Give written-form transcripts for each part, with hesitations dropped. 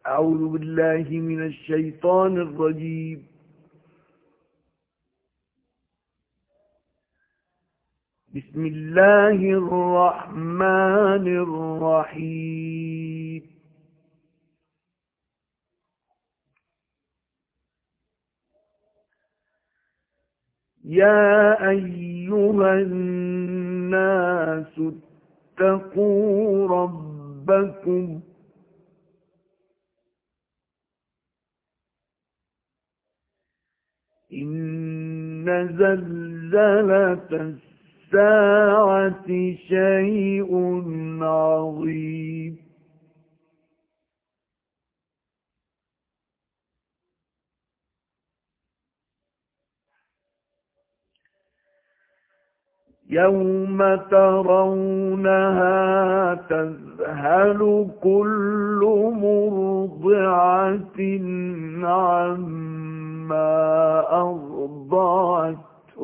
أعوذ بالله من الشيطان الرجيم. بسم الله الرحمن الرحيم. يا أيها الناس اتقوا ربكم إن زلزلة الساعة شيء عظيم. يوم ترونها تذهل كل مرضعة عما أرضعت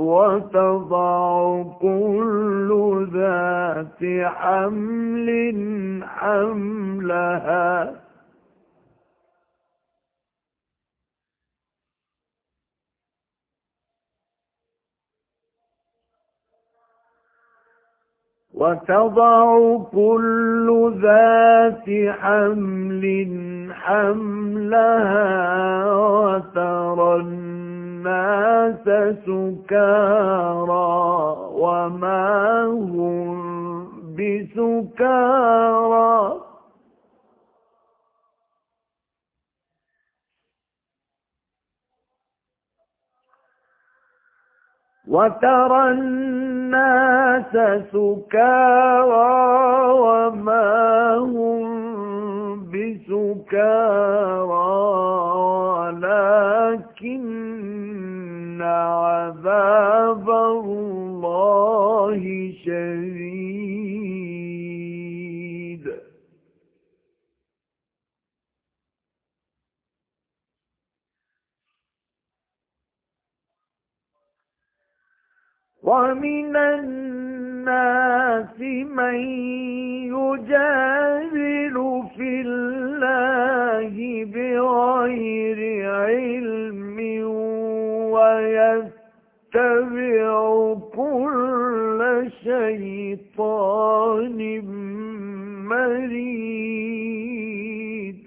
وتضع كل ذات حمل حملها وترى الناس سكارى وما هم بسكارى ولكن عذاب الله شديد. ومن الناس من يجادل في الله بغير علم ويتبع كل شيطان مريد.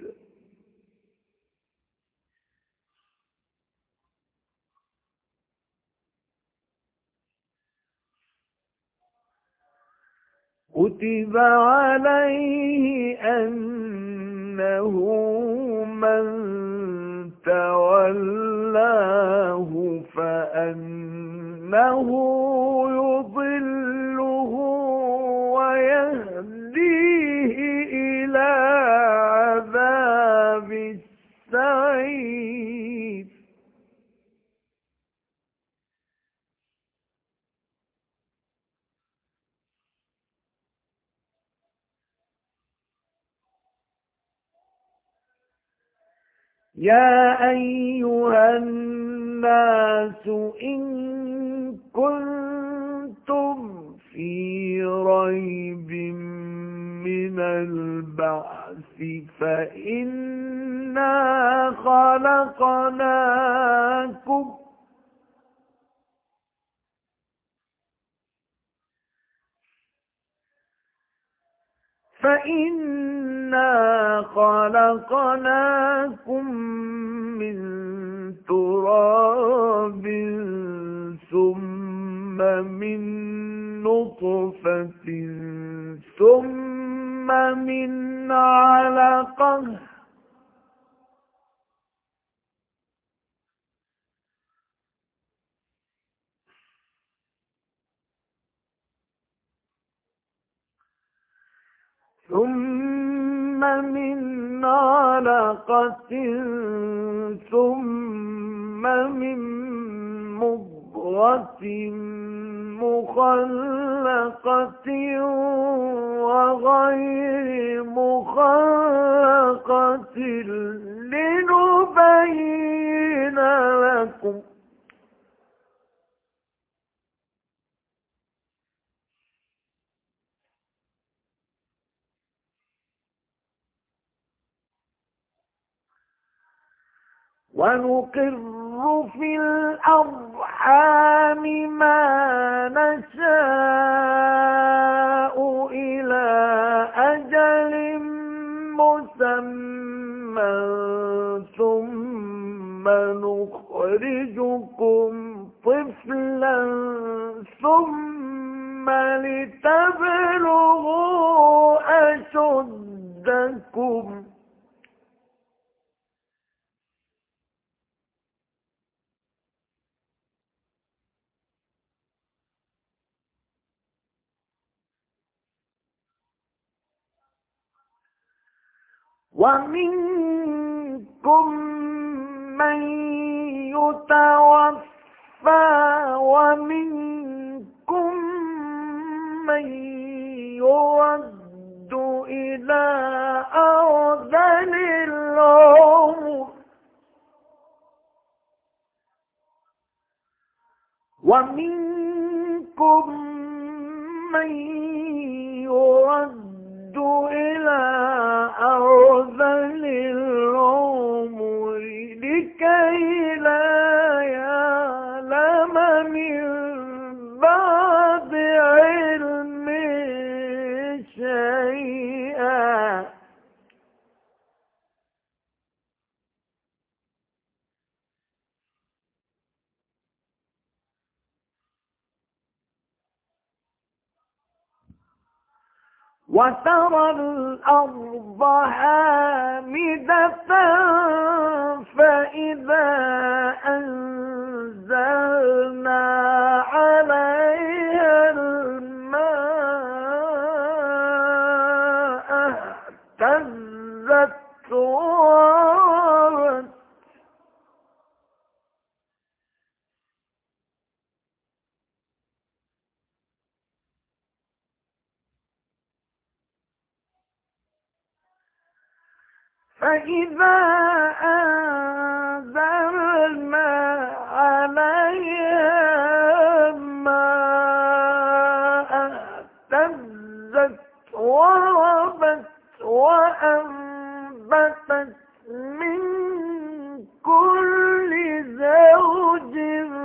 كتب عليه أنه من تولاه فأنه يضله ويهديه إلى عذاب السعير. يا أيها الناس إن كنتم في ريب من البعث فإنا خلقناكم من تراب ثم من نطفة ثم من علقة ثم من مضغة مخلقة وغير مخلقة لنبين لكم. ونقر في الأرحام ما نشاء إلى أجل مسمى ثم نخرجكم طفلا ثم لتبلغوا أشدكم ومنكم من يتوفى ومنكم من يرد إلى أرذل العمر ومنكم من يرد إلى أرذل العمر لكي لا يعلم من بعد علم شيئا وترى الأرض هامدة فإذا أنزلنا عليها الماء اهتزت وربت فإذا أنزلنا عليها الماء اهتزت وربت وأنبتت من كل زوج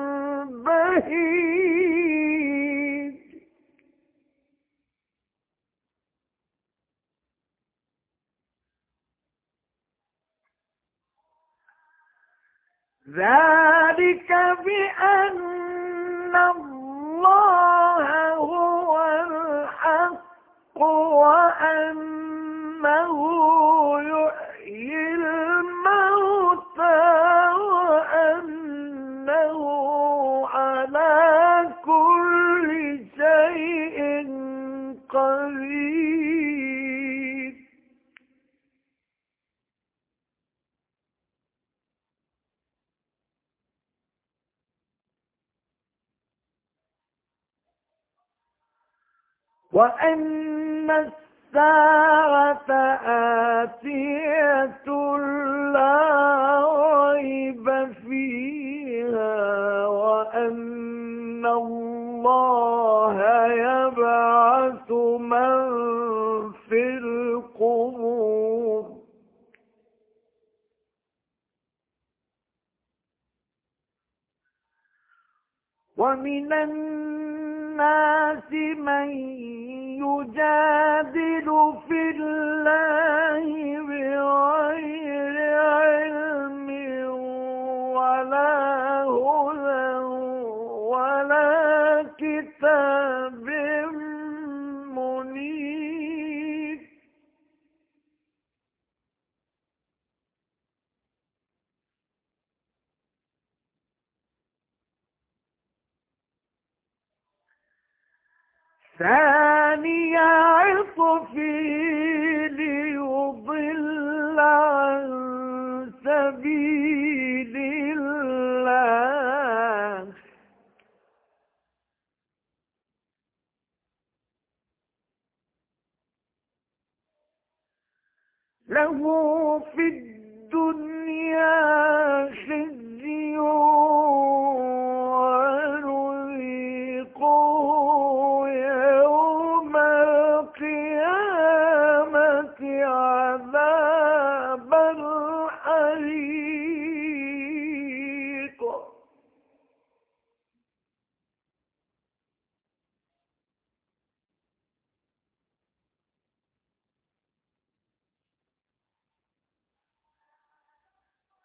بهيج ذلك بأن الله هو الحق وأنه يحيي الموتى وأنه على كل شيء قدير وأن الساعة آتية لا ريب فيها وأن الله يبعث من في القبور ومن الناس من يجادل في الله بغير علم ولا هدى ولا كتاب منير ثاني عطفه ليضل عن سبيل الله له في الدنيا خزي ونذيقه يوم القيامة عذاب الحريق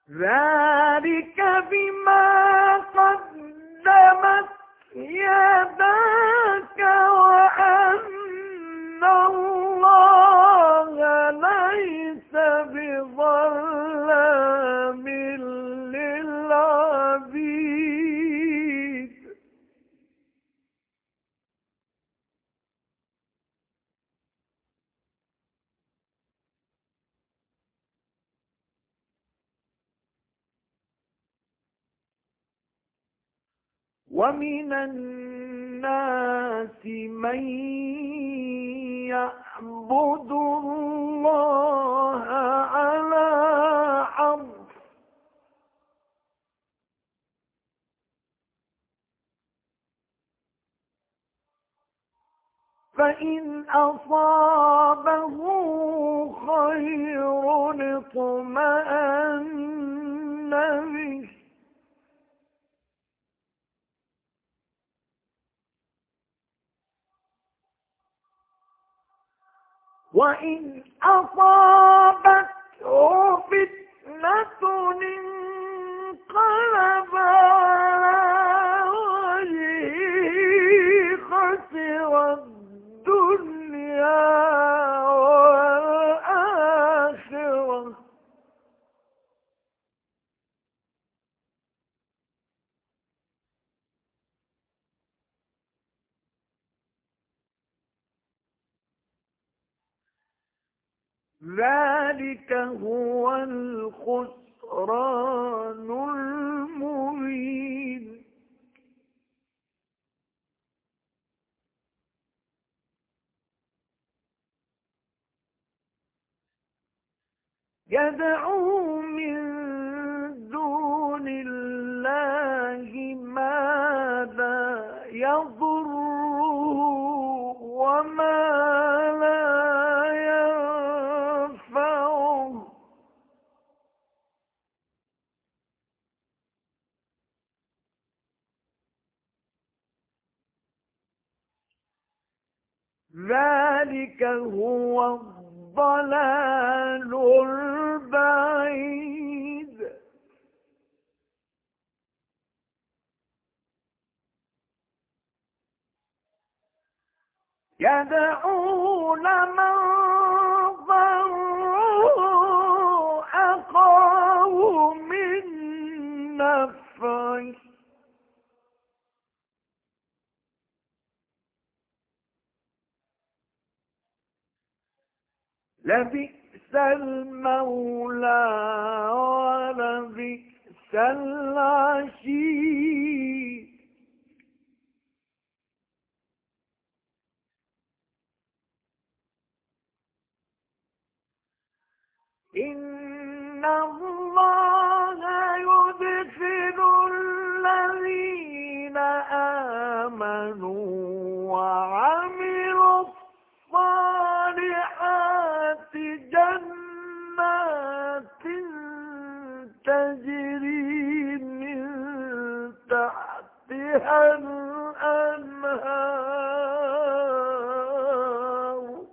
ذلك بما قدمت يداك وأن الله ليس بظلام للعبيد. ومن الناس من يعبد الله على حرف فإن أصابه خير اطمأن به وإن أصابته فتنة انقلب على وجهه خسر الدنيا والآخرة ذلك هو الخسران المبين. يدعو من دون الله ما لا يضره وما لا ينفعه ذلك هو الضلال البعيد. يدعو لمن ضره أقاه من نفعه لبئس المولى ولبئس العشير. إن الله يدخل الذين آمنوا وعملوا الصالحات جنات تجري من تحتها الأنهار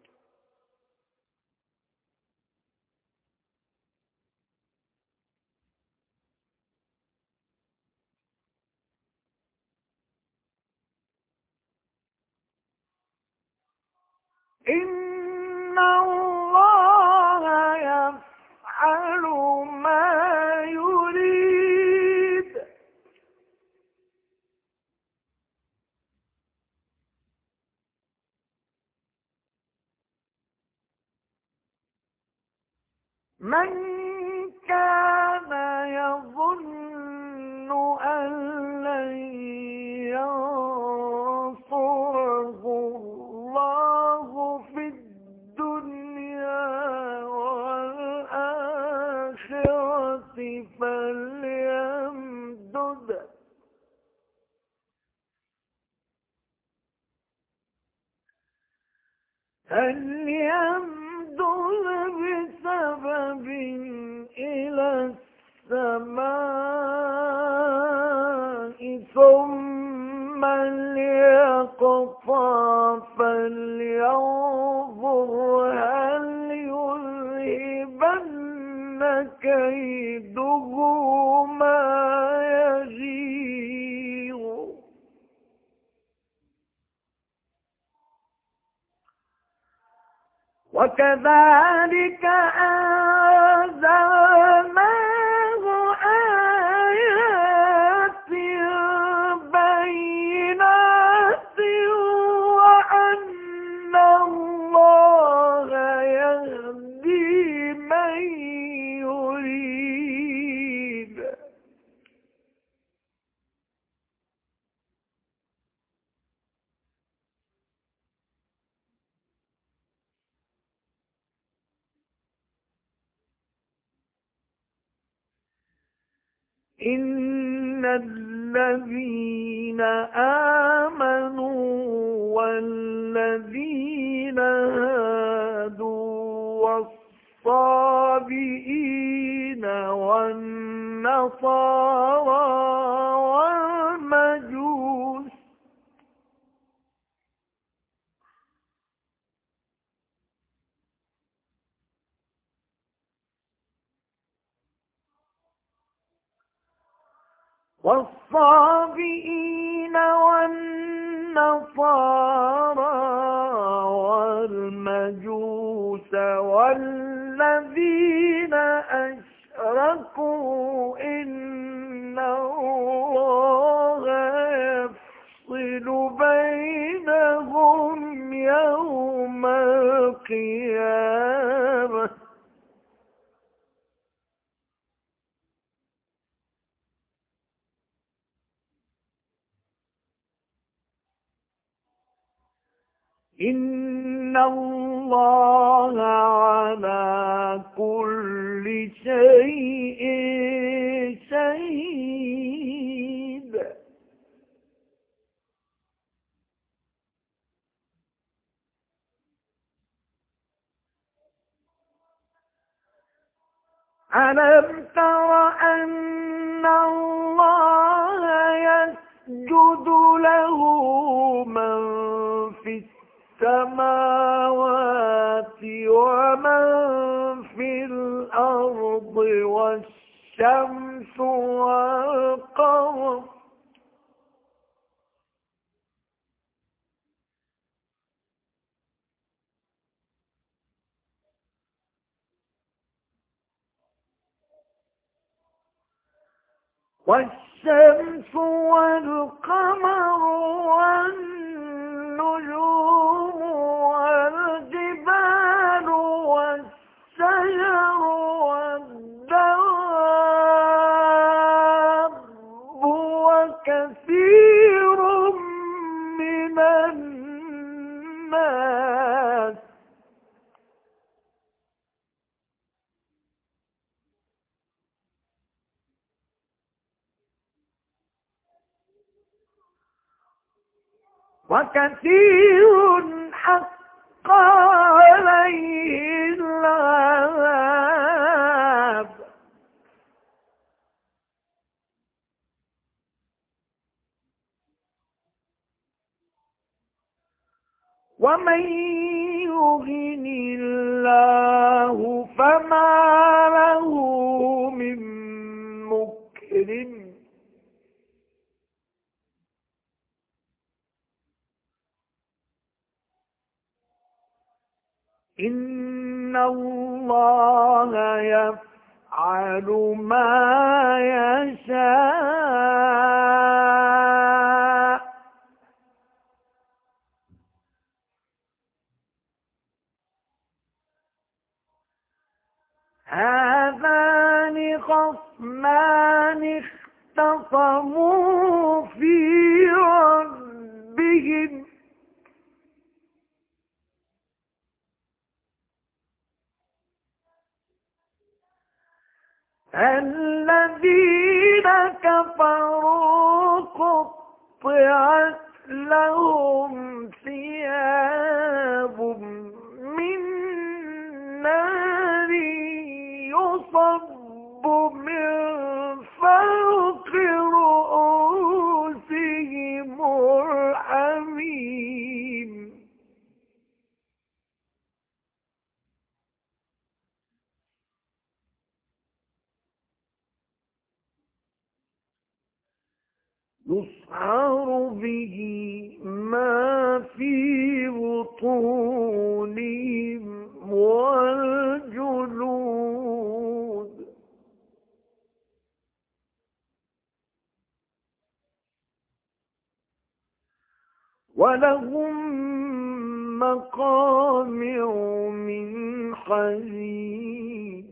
إن الله يفعل ما يريد. من كان يظن أن لن ينصره الله في الدنيا والآخرة فليمدد بسبب إلى السماء ثم ليقطع فلينظر هل يذهبن كيده وكذلك أنزلناه آيات بينات وأن الله يهدي من يريد. إن الذين آمنوا والذين هادوا والصابئين والنصارى والمجوس والمجوس والذين أشركوا إن الله يفصل بينهم يوم القيامة. إن الله على كل شيء شهيد. ألم تر أن الله يسجد له من في السماوات ومن في الأرض والشمس والقمر والقمر والنجوم والجبال والشجر والدواب وكثير من الناس. وكثير حق عليه العذاب. ومن يهن الله فما له من مكرم. إن الله يفعل ما يشاء. هذان خصمان اختصموا في ربهم الذين كفروا قطعت لهم ثياب من نار يصب من فوق رؤوسهم الحميم. يسعر به ما في بطونهم لهم مقامع من حديد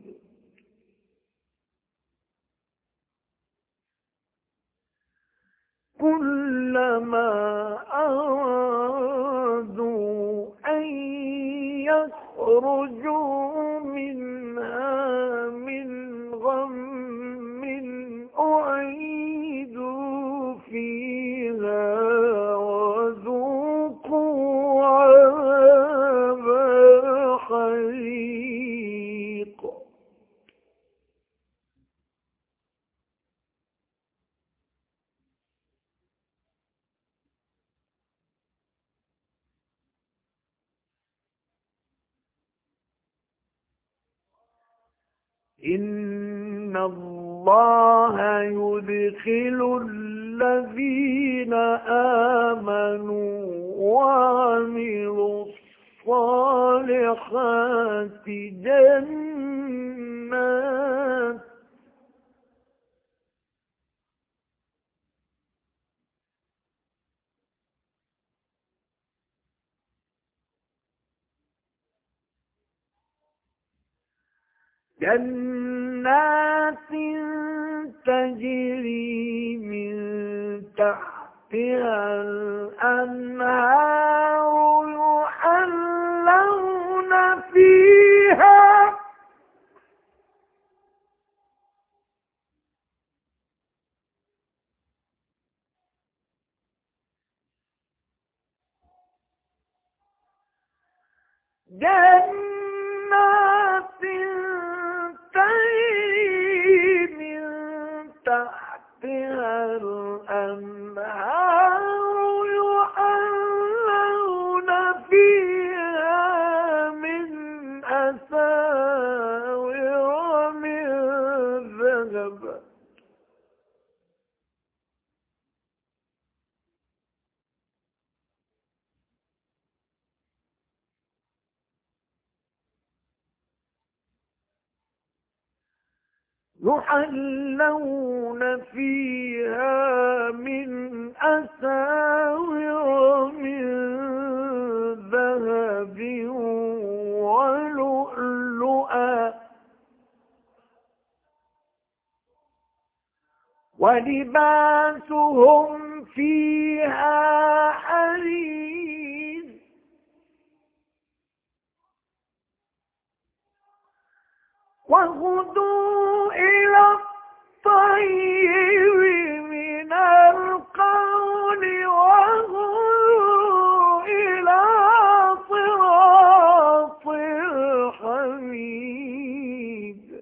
كلما أرادوا أن يخرجوا منها من غم أعيدوا فيها وذوقوا عذاب الحريق إن الله يدخل الذين آمنوا وعملوا الصالحات جنات تجري من تحتها الأنهار يحلون فيها جنات تجري من تحتها الأنهار يحلون فيها من أساور من ذهب يحلون فيها من أساور من ذهب ولؤلؤا ولباسهم فيها حرير وهدوا إلى الطيب من القول وهدوا إلى صراط الحميد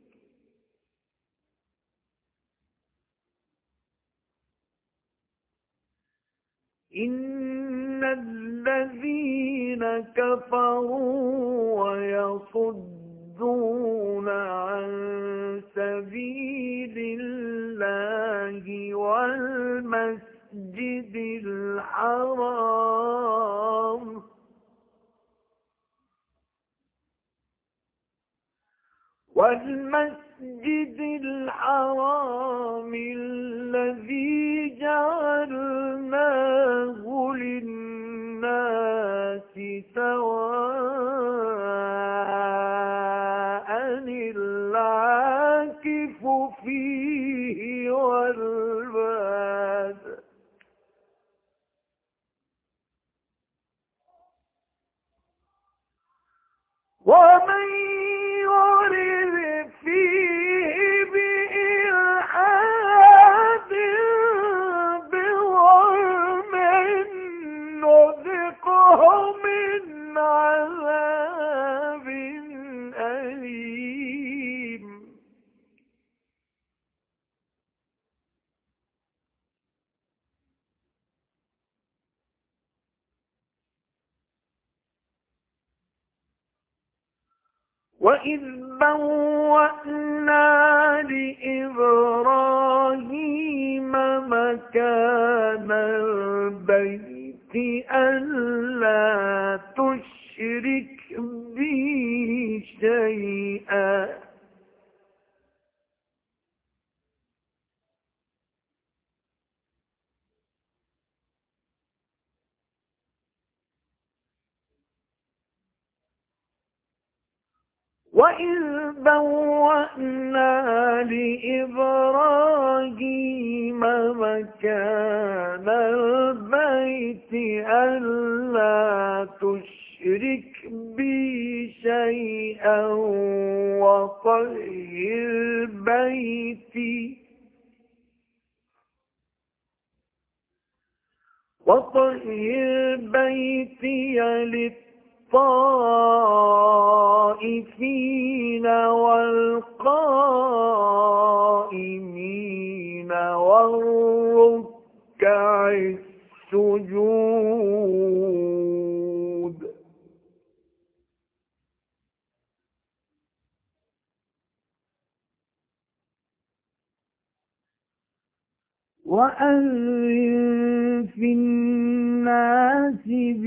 إن الذين كفروا ويصدون عن سبيل الله والمسجد الحرام الذي جعلناه للناس سواء العاكف فيه والباد ومن يرد فيه بإلحاد بظلم نذقه من عذاب أليم وإذ بوأنا لإبراهيم مكان البيت ألا تشرك بي شيئا وإذ بوأنا لإبراهيم مكان البيت ألا تشرك بي شيئا وطهر بيتي للطائفين والقائمين والركع السجود. وأذن في الناس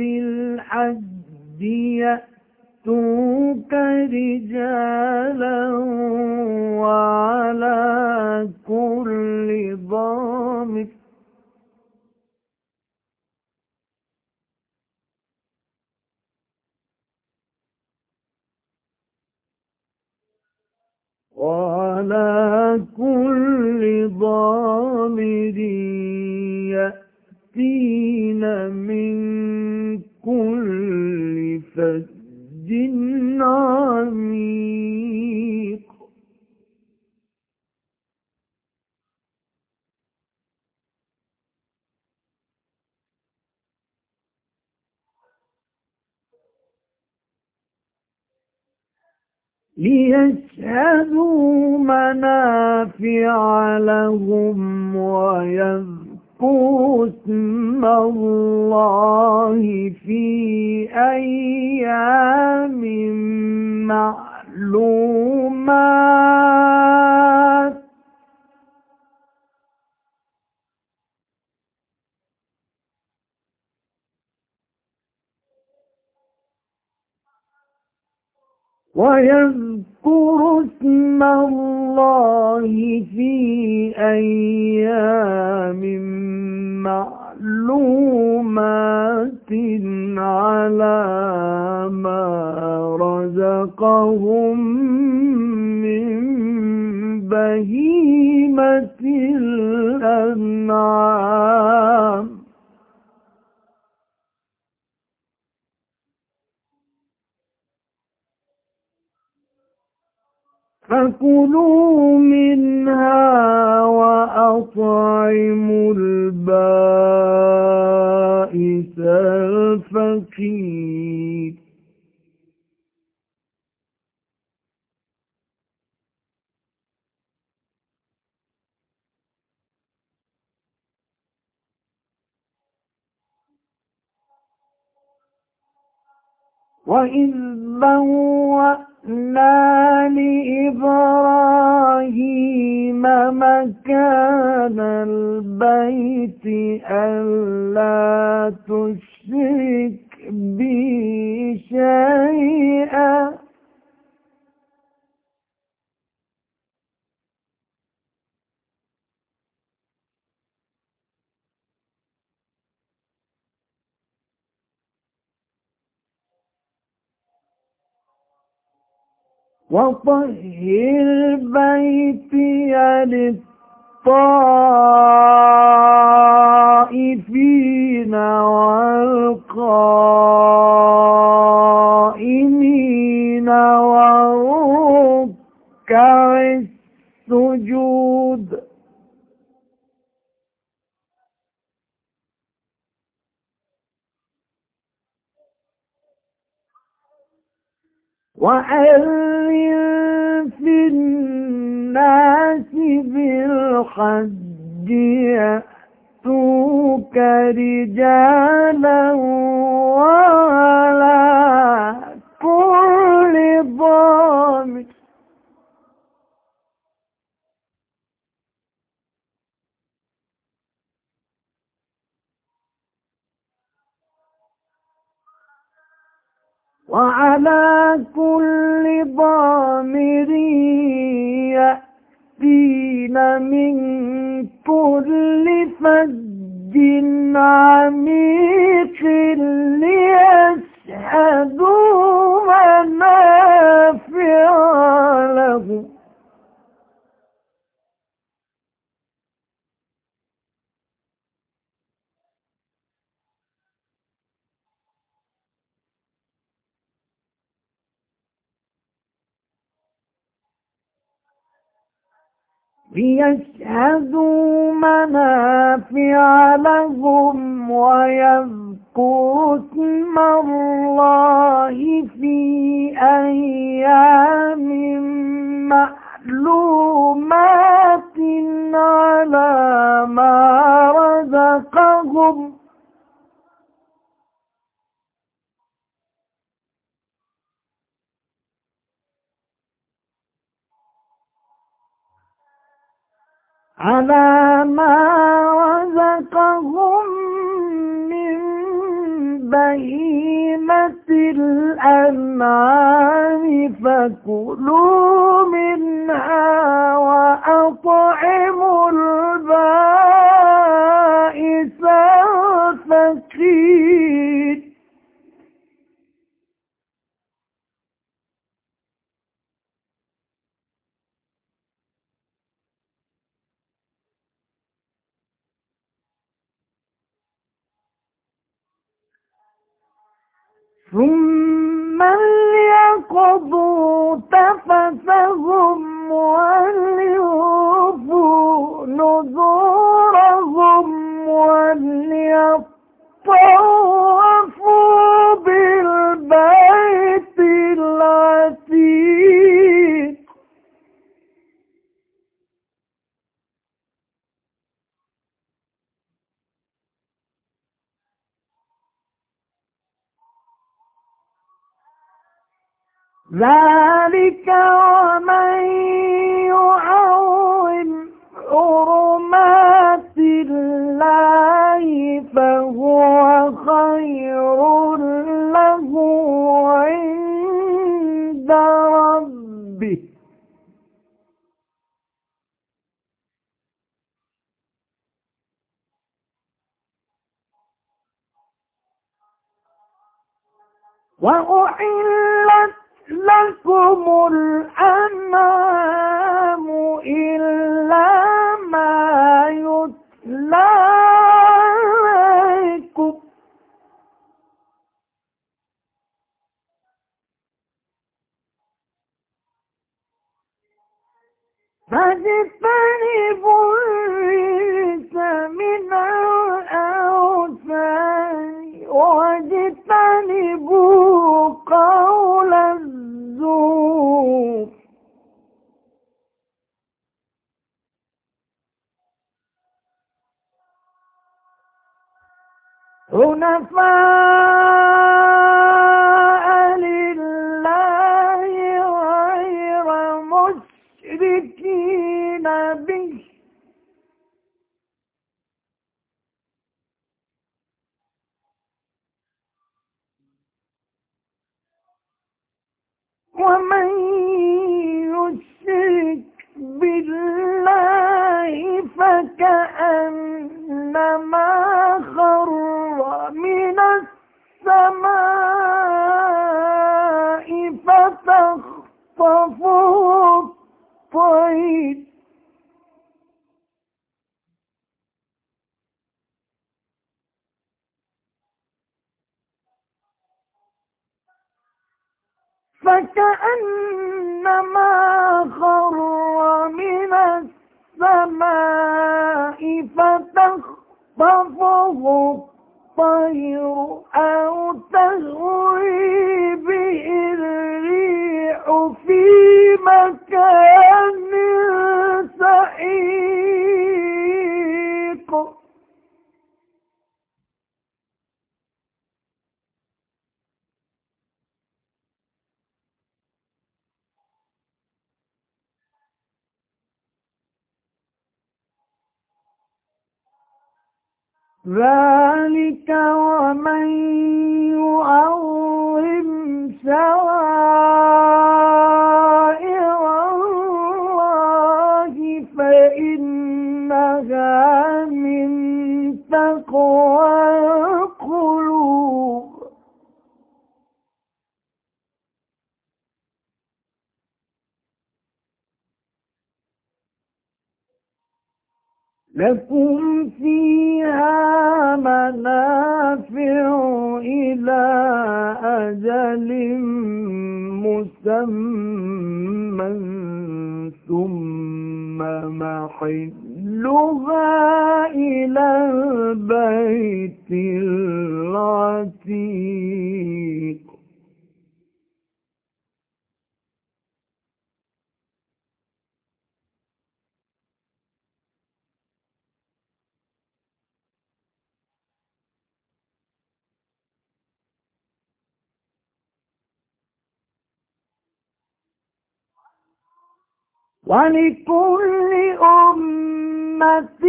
بالحج يأتوك رجالا وعلى كل ضامر يأتين من كل فج عميق. ليشهدوا منافع لهم ويذكروا اسم الله في أيام معلومات. ويذكر اسم الله في أيام معلومات على ما رزقهم من بهيمة الأنعام. فكلوا منها وأطعموا البائس الفقير. وإذ بوأنا لإبراهيم مكان البيت ألا تشرك بي شيئا وطهر بيتي للطائفين والقائمين والركع السجود. وأذن في الناس بالحج يأتوك رجالا وعلى كل ضامر يأتين من كل فج عميق ليشهدوا منافع ليشهدوا منافع لهم ويذكروا اسم الله في أيام معلومات على ما رزقهم من بهيمة الأنعام فكلوا منها وأطعموا البائس الفقير ثم ليقضوا تفثهم وليوفوا نذورهم وليطوفوا بالبيت العتيق ذلك ومن يعظم حرمات الله فهو خير له عند ربه وأحلت لكم الأنعام إلا ما يتلى عليكم فاجتنبوا الرجس من الأوثان واجتنبوا قول الزور حنفاء لله غير مشركين به ومن يشرك بالله فكأنما خر من السماء فتخطفه الطير من السماء فتخطفه الطير أو تهوي به الريح في مكان سحيق ذلك ومن يعظم شعائر الله فإنها من تقوى القلوب لكم فيها منافع إلى أجل مسمى ثم محلها إلى البيت العتيق. ولكل أمة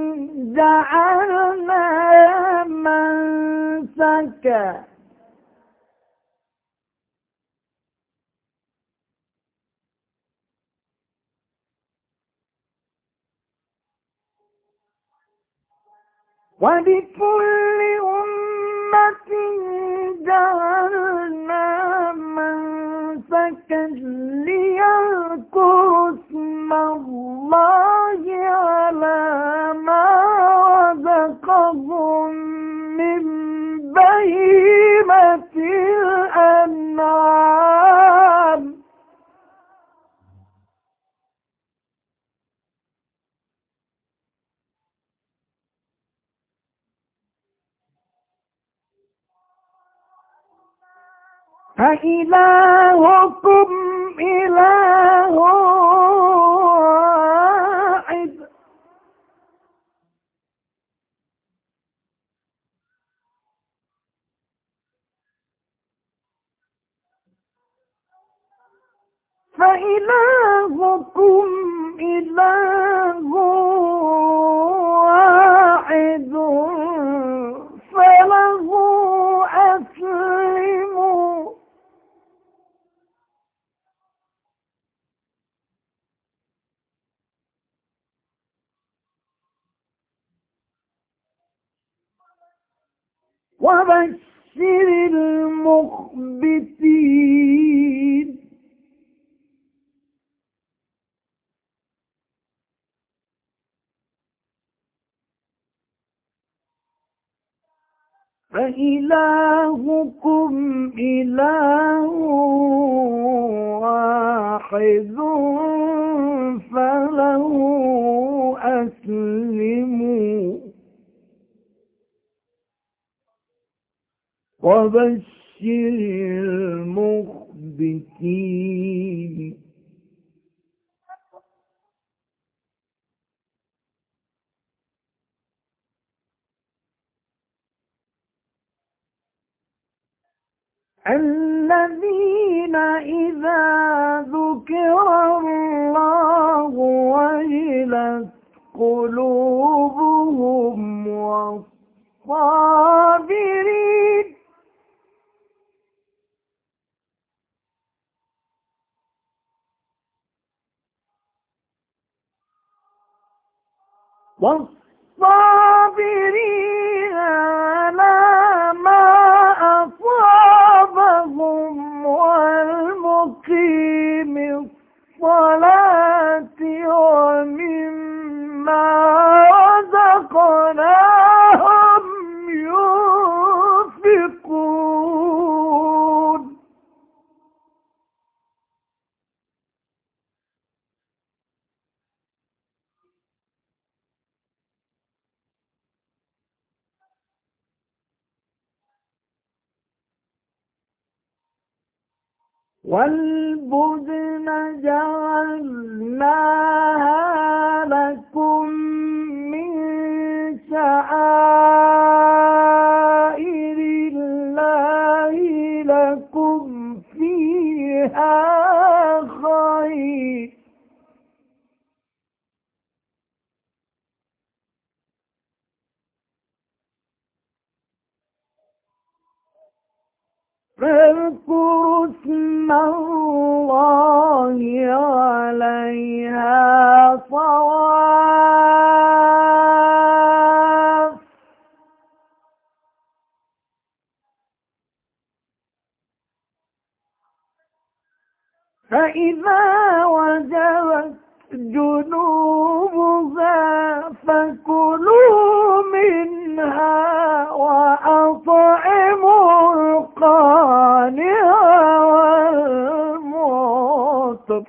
جعلنا منسكا ولكل أمة جعلنا منسكا ليذكروا اسم الله على ما رزقهم من بهيمة الأنعام. فإلهكم إله واحد فإلهكم إله واحد فله أسلموا. وبشر المخبتين. فإلهكم إله واحد فله أسلموا. وبشر المخبتين. الذين إذا ذكر الله وجلت قلوبهم والصابرين على ما أصابهم والمقيم الصلاة ومما رزقناهم ينفقون. والبدن جعلناها لكم من شعائر الله لكم فيها خير. فاذكروا اسم الله عليها صواف فإذا وجبت جنوبها فكلوا منها وأطعموا القانع والمعتر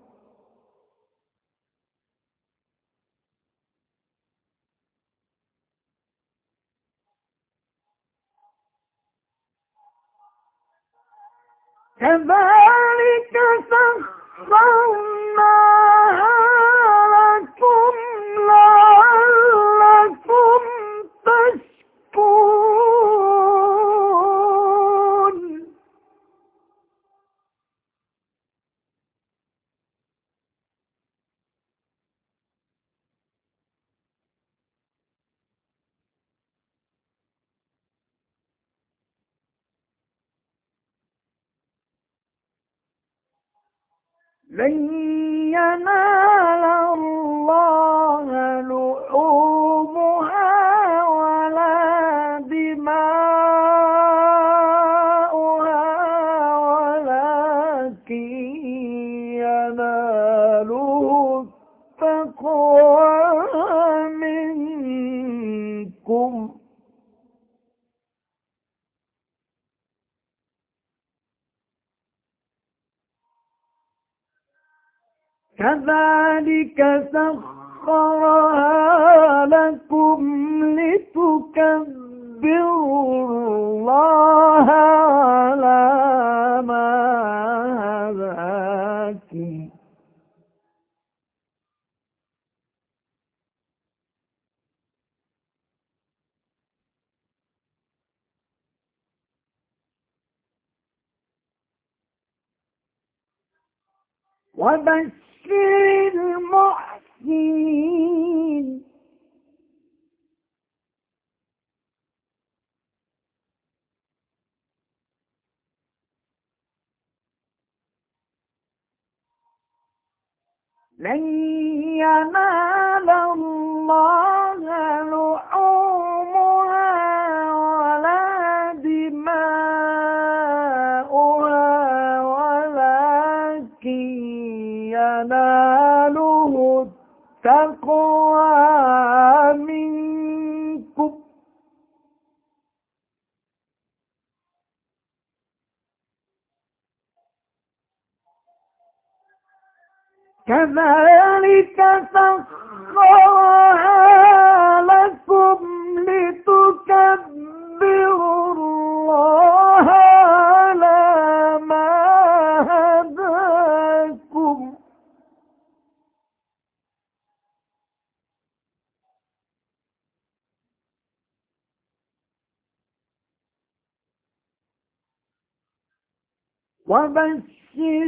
كذلك سخرناها لكم لعلكم تشكرون لن ينال الله لحومها ولا دماؤها ولكن يناله التقوى منكم كذلك سخرها لكم لتكبروا الله على ما هداكم وبشر المحسنين لن ينال الله لحومها ولا دماؤها ولكن يناله التقوى منكم كذلك سخرها لكم لتكبروا الله على ما هداكم وبشر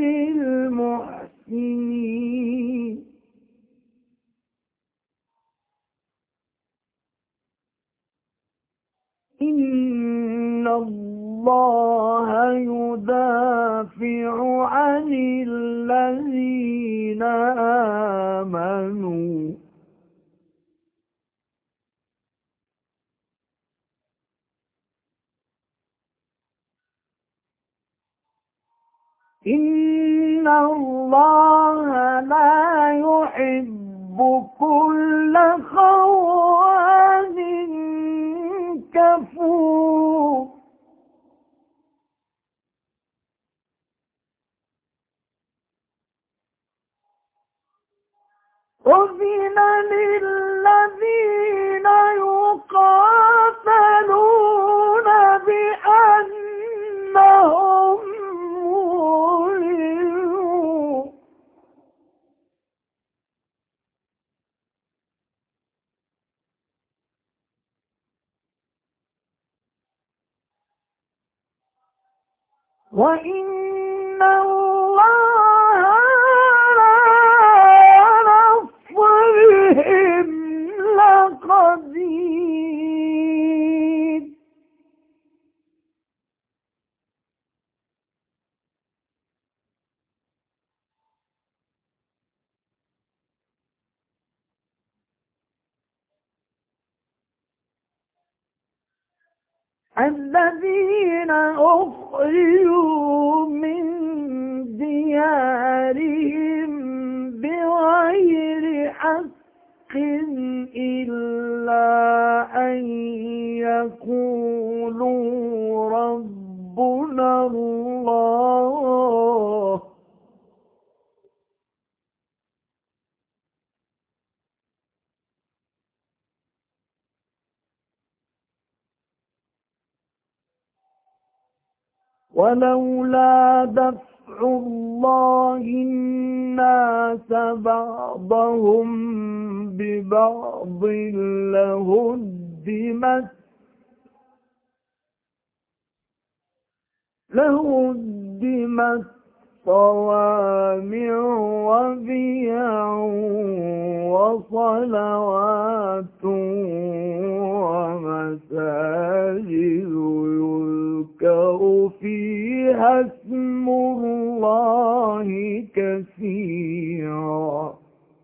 المحسنين إن الله يدافع عن الذين آمنوا إن الله لا يحب كل خوان كفور أذن للذين يقاتلون بأنهم ظلموا وإن الله على نصرهم لقدير الذين أخرجوا من ديارهم بغير حق إلا يقولوا ربنا الله ولولا دفع الله الناس بعضهم ببعض لهدمت صوامع وبيع وصلوات ومساجد يذكر فيها اسم الله كثيرا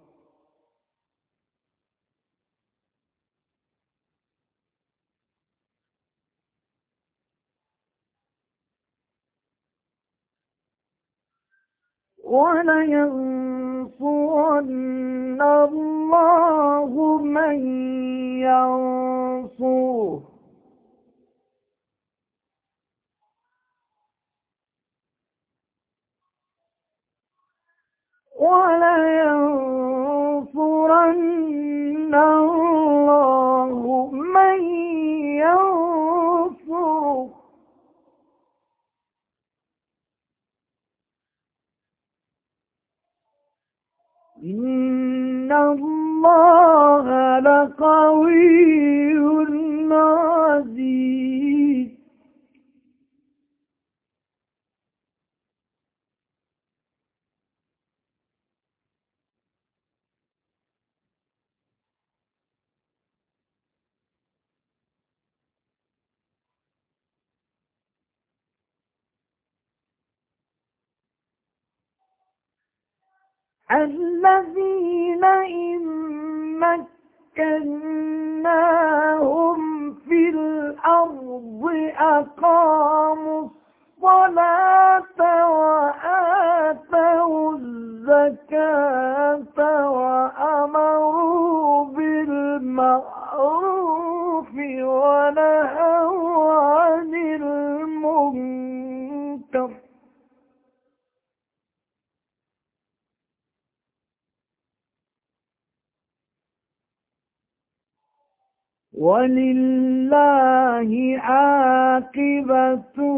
ولينصرن الله من ينصره ولينصرن الله من ينصره إن الله لقوي عزيز الذين إن مكناهم في الأرض أقاموا الصلاة وآتوا الزكاة وأمروا بالمعروف ونهوا عن المنكر ولله عاقبة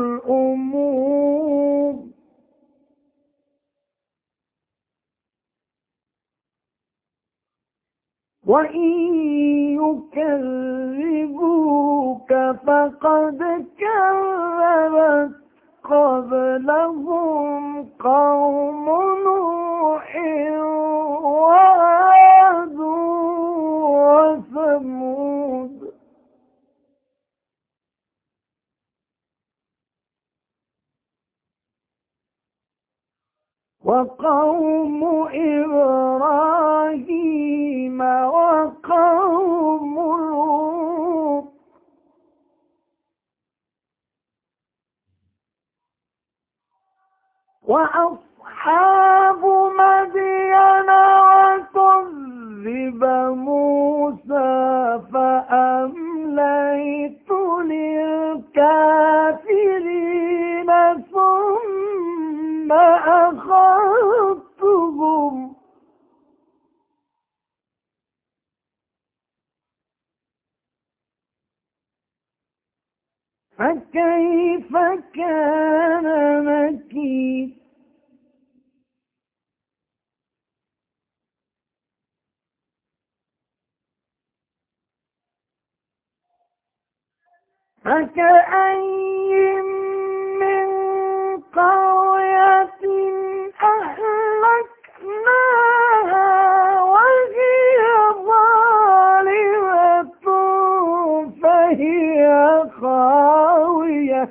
الأمور وإن يكذبوك فقد كذبت قبلهم قوم نوح وعاد وثمود وقوم إبراهيم وقوم لوط وأصحاب مدين وكذب موسى فأمليت للكافرين ثم أخذتهم فكيف كان نكير فكأين من قرية أهلكناها وهي ظالمة فهي خاوية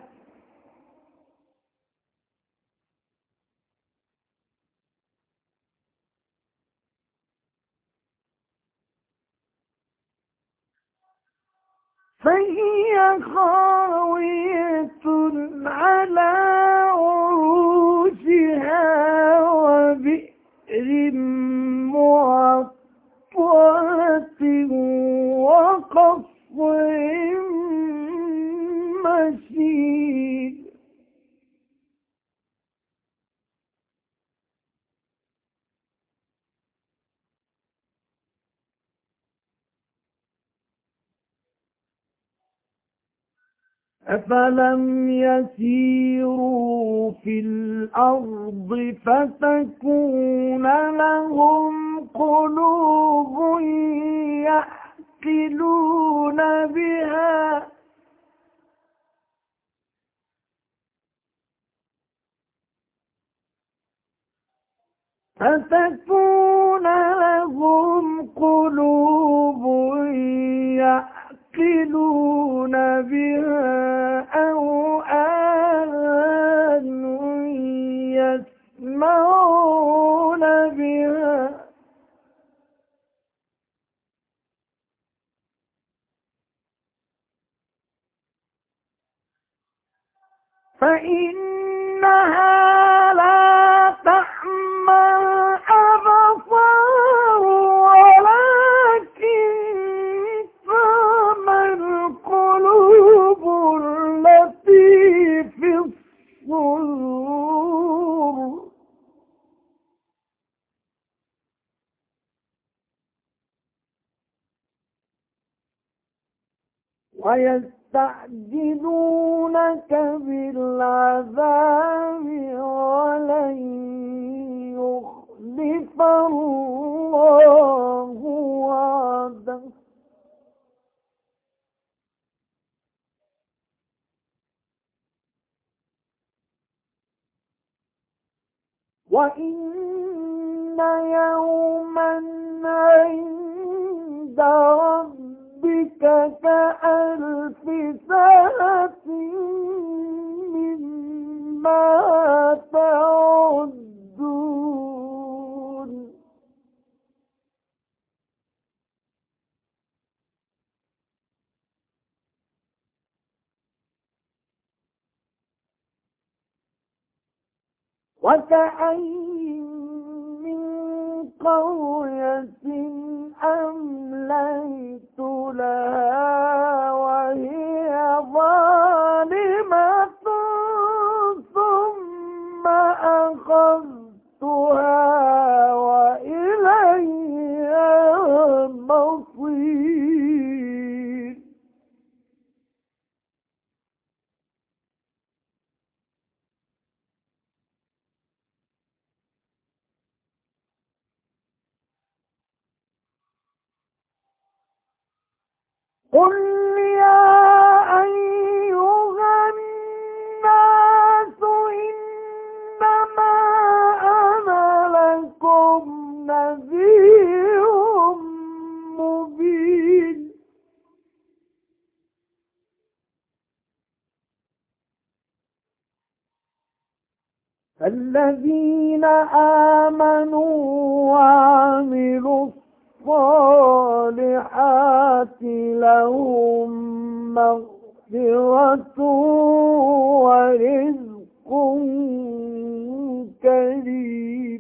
على عروشها وبئر معطلة وقصر أفلم يسيروا في الأرض فتكون لهم قلوب يعقلون بها أو آذان يسمعون بها فإنها لا تعمى الأبصار ولكن تعمى القلوب التي في الصدور ويستعجلونك بالعذاب ولن يخلف الله وعده وإن يوما عند ربك كألف سنة مما تعدون وكأين من قرية أمليت لها وهي ظالمة ثم أخذتها وإلي المصير قل يا أيها الناس إنما أنا لكم نذير مبين الذين آمنوا وعملوا الصالحات لهم مغفرة ورزق كريم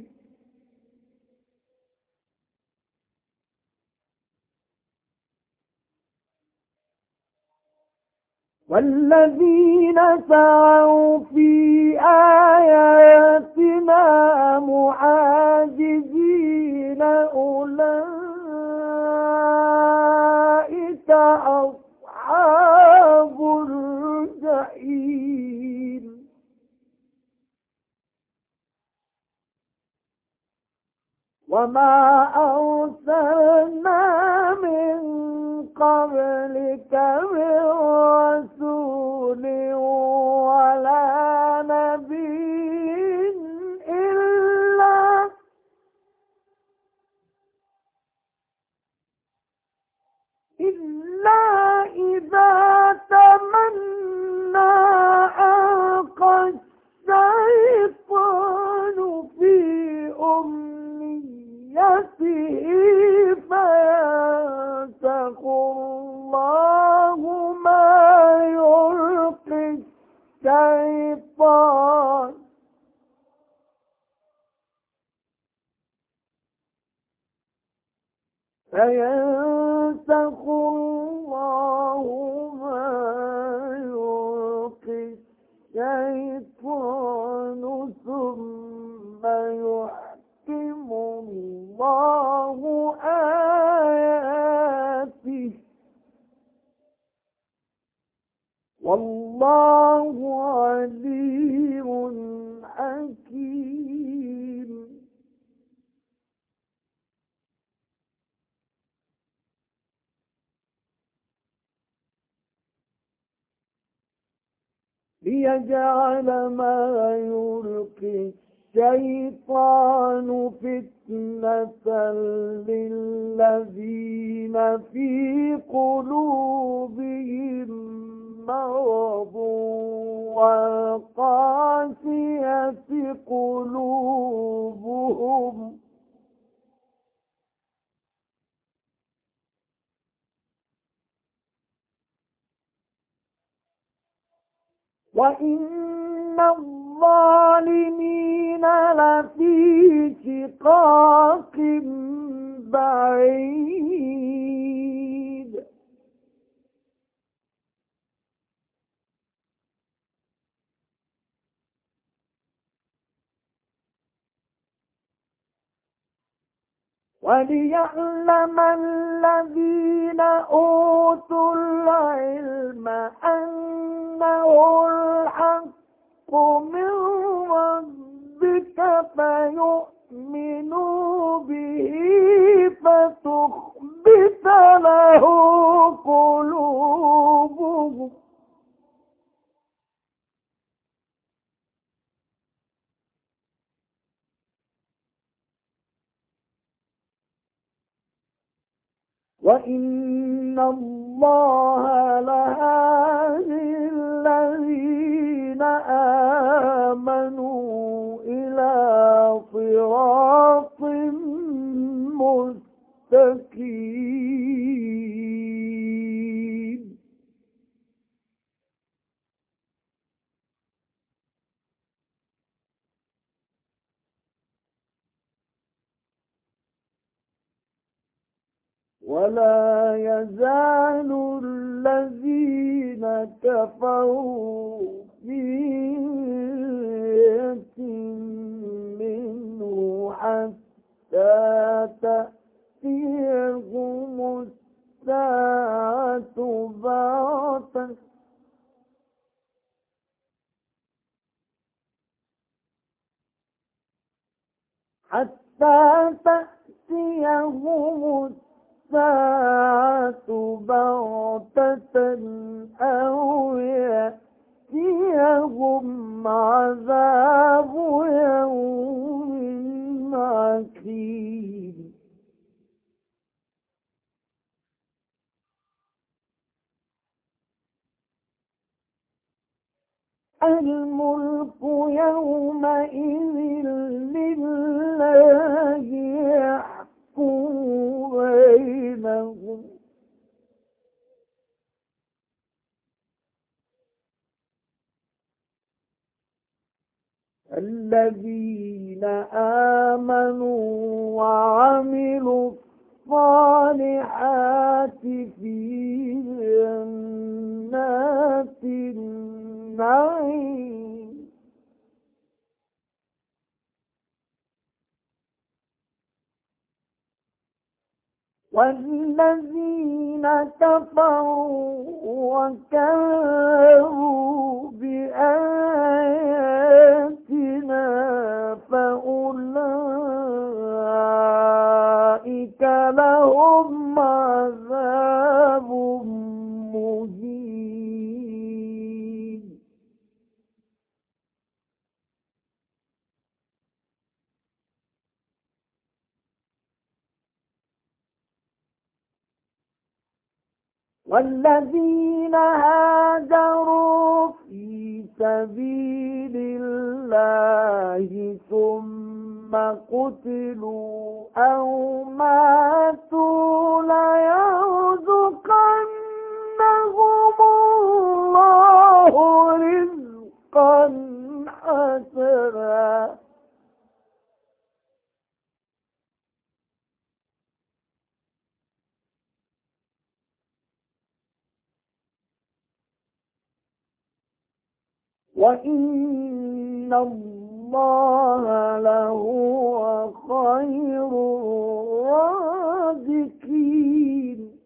والذين سعوا في آياتنا معاجزين أولئك أصحاب الجحيم وما أرسلنا من قبلك من رسول ولا نبي إلا إذا تمنى ألقى الشيطان في أمنيته فينسخ الله ما يلقي الشيطان فينسخ الله ما يلقي الشيطان ثم يحكم الله آياته والله ليجعل ما يلقي الشيطان فتنة للذين في قلوبهم مرض والقاسية قلوبهم وإن الظالمين لفي شقاق بعيد وليعلم الذين أوتوا العلم أنه الحق من ربك فيؤمنوا به فتخبت له قلوبهم وإن الله لهادي الذين آمنوا إلى صراط مستقيم ولا يزال الذين كفروا في مرية منه حتى تأتيهم الساعة بغتة الساعة بغتة أو يأتيهم عذاب يوم عقيم الملك يومئذ لله يحكم بينهم الذين آمنوا وعملوا الصالحات في جنات النعيم والذين كفروا وكذبوا بآياتنا فأولئك لهم عذاب مهين والذين هاجروا في سبيل الله ثم قتلوا أو ماتوا ليرزقنهم الله رزقا حسنا وإن الله لهو خير الرازقين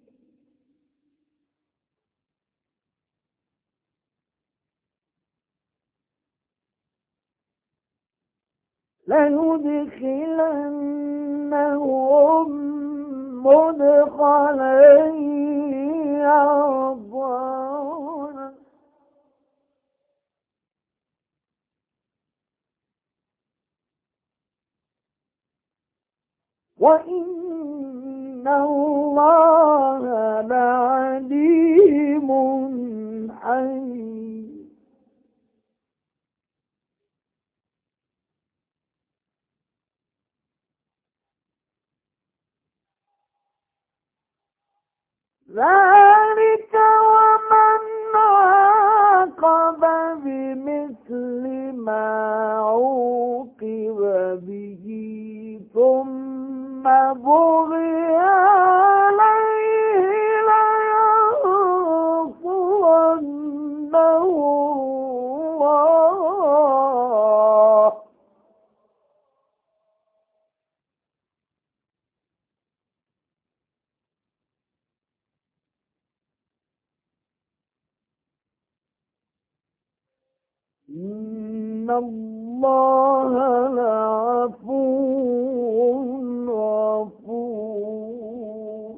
ليدخلنهم مدخلا يرضونه وإن الله لعليم حليم. ذلك ومن عاقب بمثل ما عوقب به ثم بغي عليه لينصرنه الله إن الله لعفو غفور.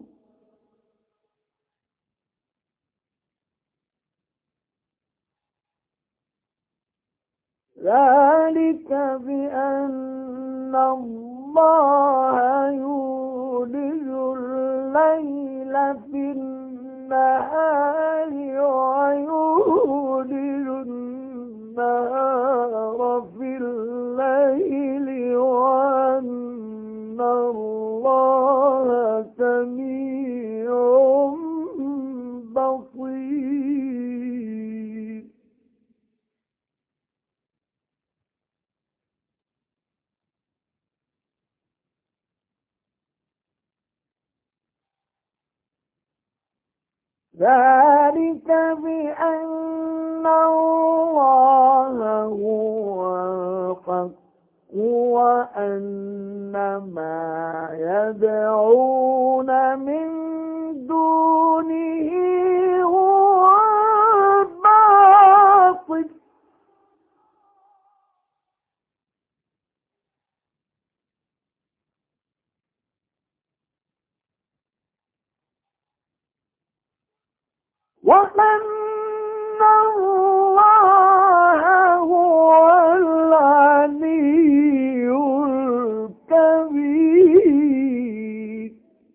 ذلك بأن الله يولج الليل في النهار ويولج النهار في الليل وأن الله سميع بصير. ذلك بأن الله هو الحق وأن ما يدعون من دونه هو الباطل وأن الله هو العلي الكبير.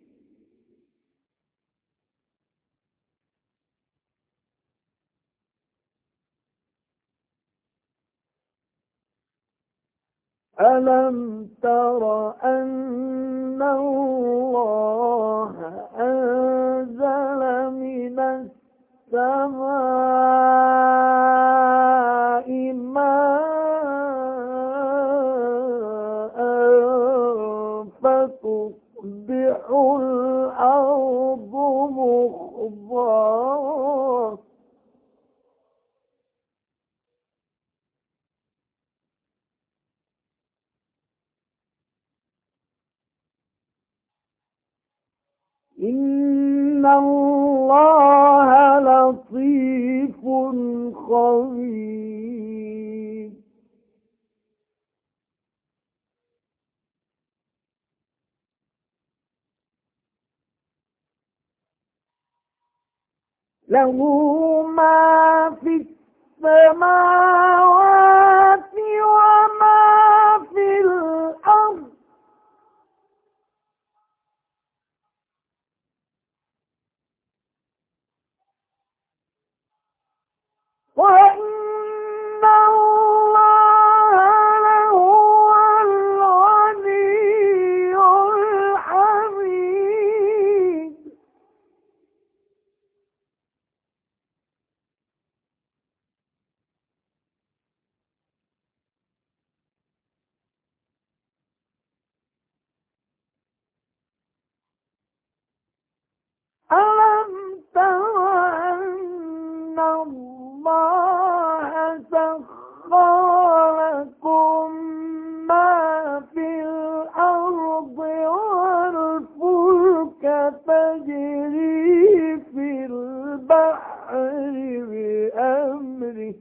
ألم تر أن الله أنزل من السماء ماء فتصبح الأرض مخضرا إن الله لطيف خبير. له ما في السماوات وما في الأرض وإن الله لهو الغني الحميد. ألم تر أن الله سخر لكم ما في الأرض والفلك تجري في البحر بأمره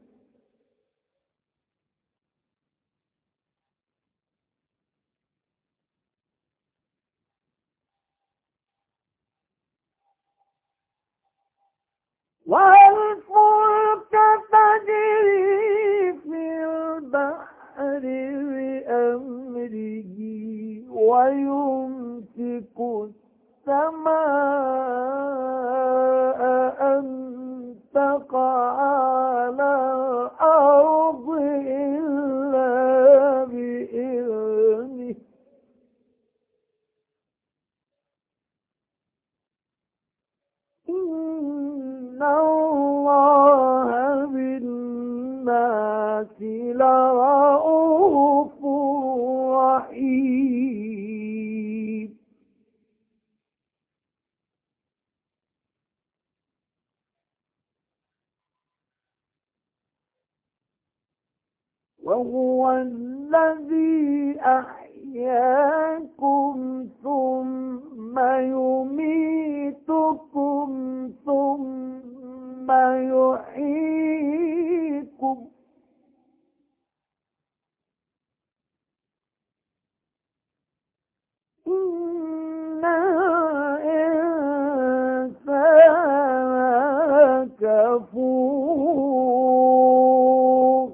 والفلك تجري في البحر بأمره وينزل يمسك السماء أن تقع على الأرض إلا بإذنه إن الله بالناس لرءوف رحيم وهو الذي أحياكم ثم يميتكم ثم يحييكم إن الإنسان كفور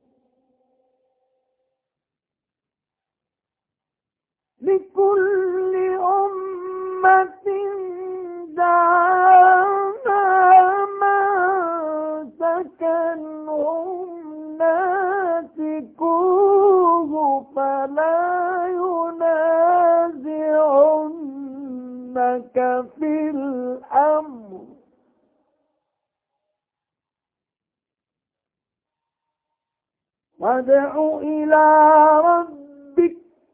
لكل أمة جعلنا منسكنهم ناسكوه فلا ينازعنك في الأمر وادع إلى ربك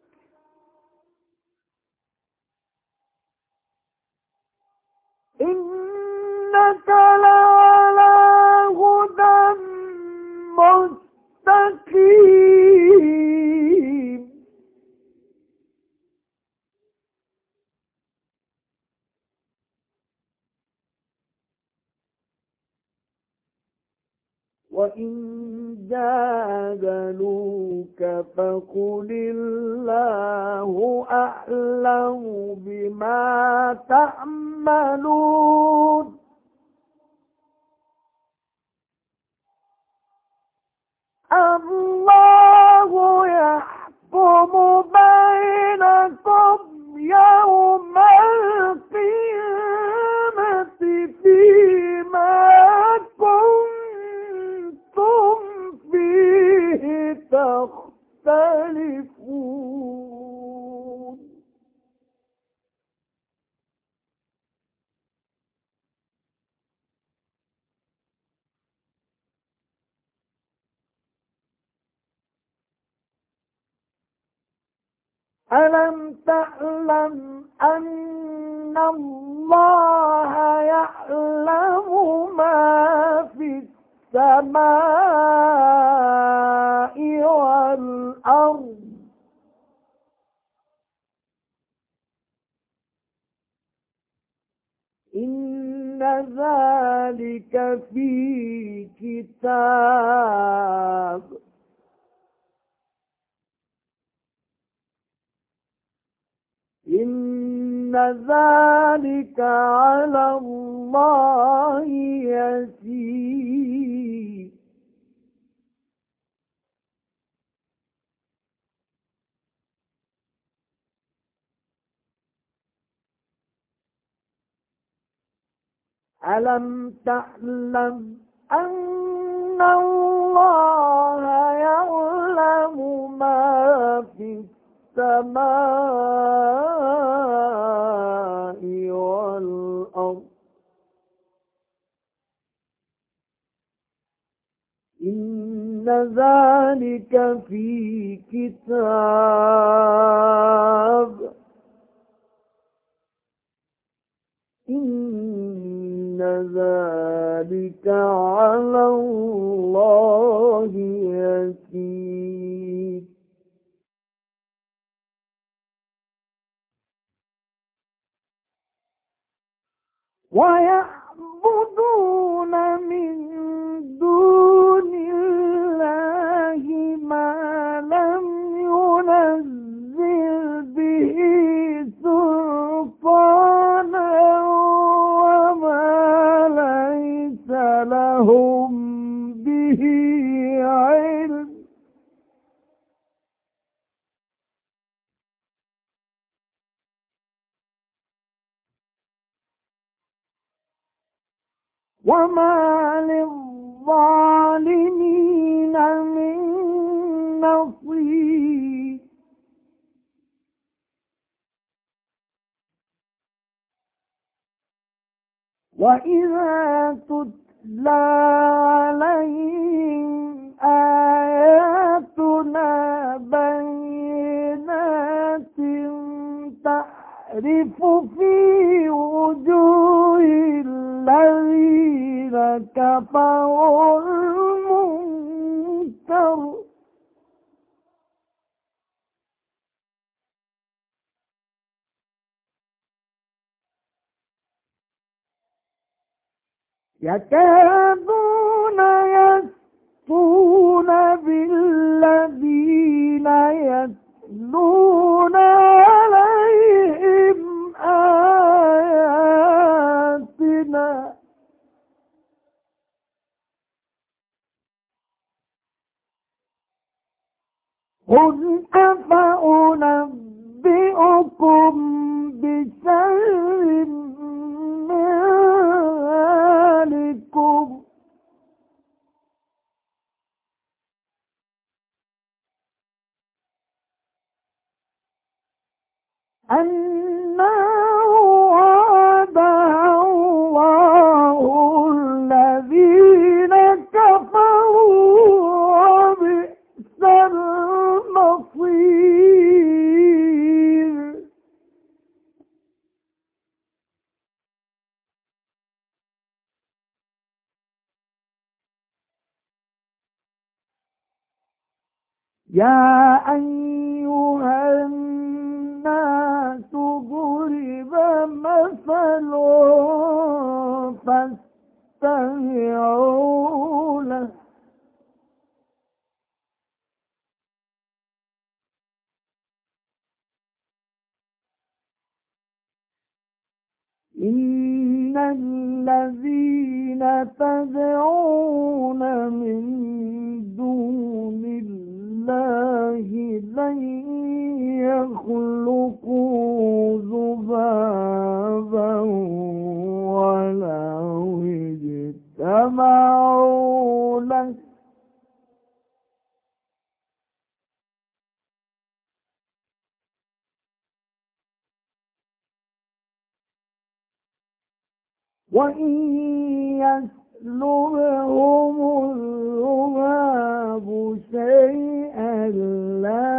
إنك لعلى هدى مستقيم وإن جادلوك فقل الله أعلم بما تعملون الله يحكم بينكم يوم القيامة فيما كنتم فيه تختلفون ألم تعلم أن الله يعلم ما في السماء والأرض إن ذلك في كتاب إن ذلك على الله يسير ألم تعلم أن الله يعلم ما في السماء والأرض إن ذلك في كتاب إن ذلك على الله يسير ويعبدون من دون الله ما لم ينزل به سلطانا وما ليس لهم به علم وما للظالمين من نصير. وإذا تتلى عليهم آياتنا بينات تعرف في وجوه الذين كفروا المنكر يكادون يسطون بالذين يتلون عليهم آياتنا قل أفأنبئكم بشر من ذلكم النار وعدها الله الذين كفروا وبئس المصير. يا أيها الناس ضرب مثل فاستمعوا له إن الذين تدعون من دون الله لن يخلقوا ذبابا ولو اجتمعوا له وإن يسلبهم الذباب شيئا لا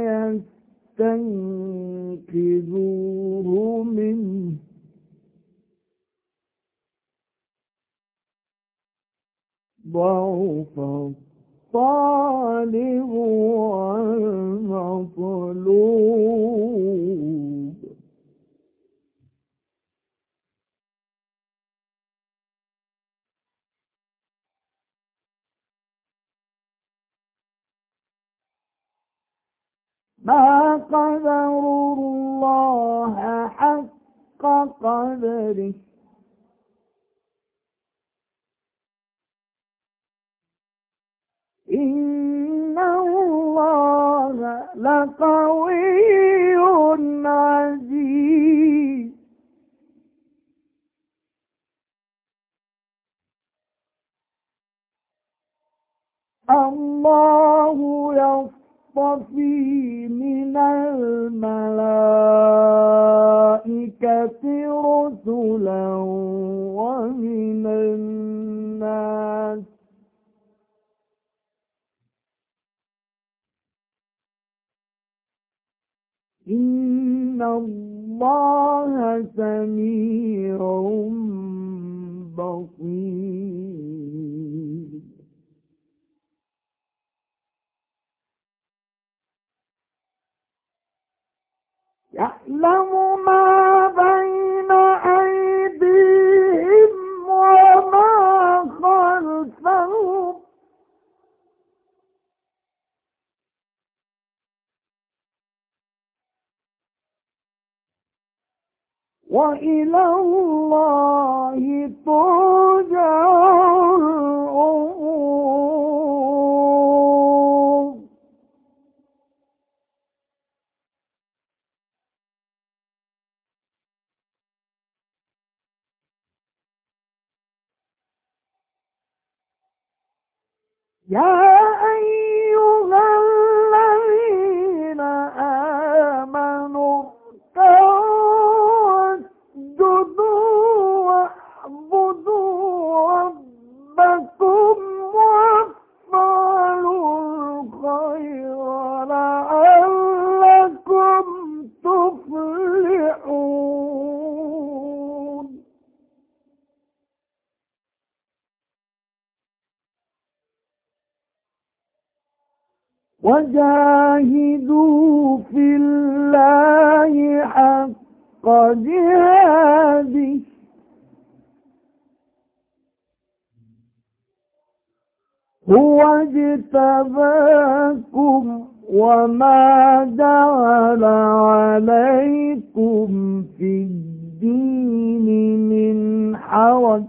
يستنقذوه منه ضعف الطالب والمطلوب. ما قدروا الله حق قدره إن الله لقوي عزيز. الله يصطفي من الملائكة رسلا ومن الناس إن الله سميع بصير. يعلم ما بين أيديهم وما خلفهم وإلى الله ترجع الأمور. يا أيها الذين آمنوا اركعوا واسجدوا واعبدوا ربكم وافعلوا الخير لعلكم تفلحون. وجاهدوا في الله حق جهاده هو اجتباكم وما جعل عليكم في الدين من حرج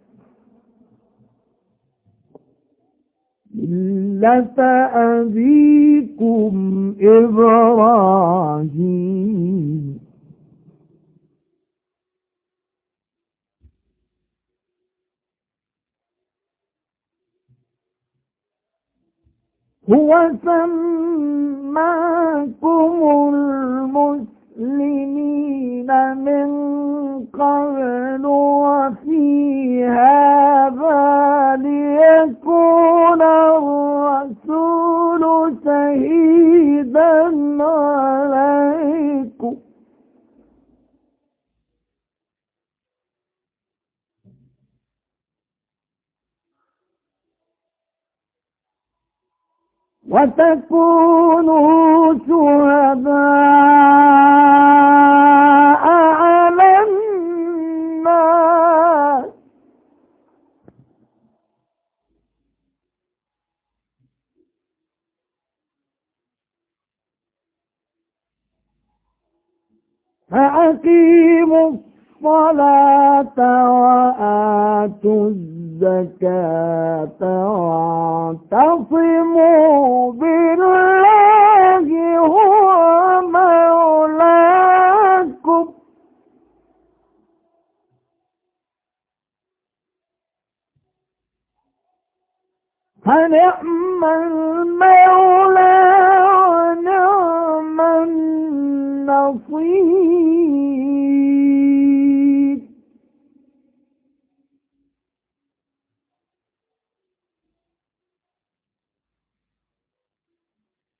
ملة أبيكم إبراهيم هو سماكم المسلمين من قبل وفي هذا ليكون الرسول شهيدا عليكم وتكونوا شهداء على الناس فأقيموا الصلاة وآتوا الزكاة واعتصموا بالله هو مولاكم فنعم المولى ونعم النصير.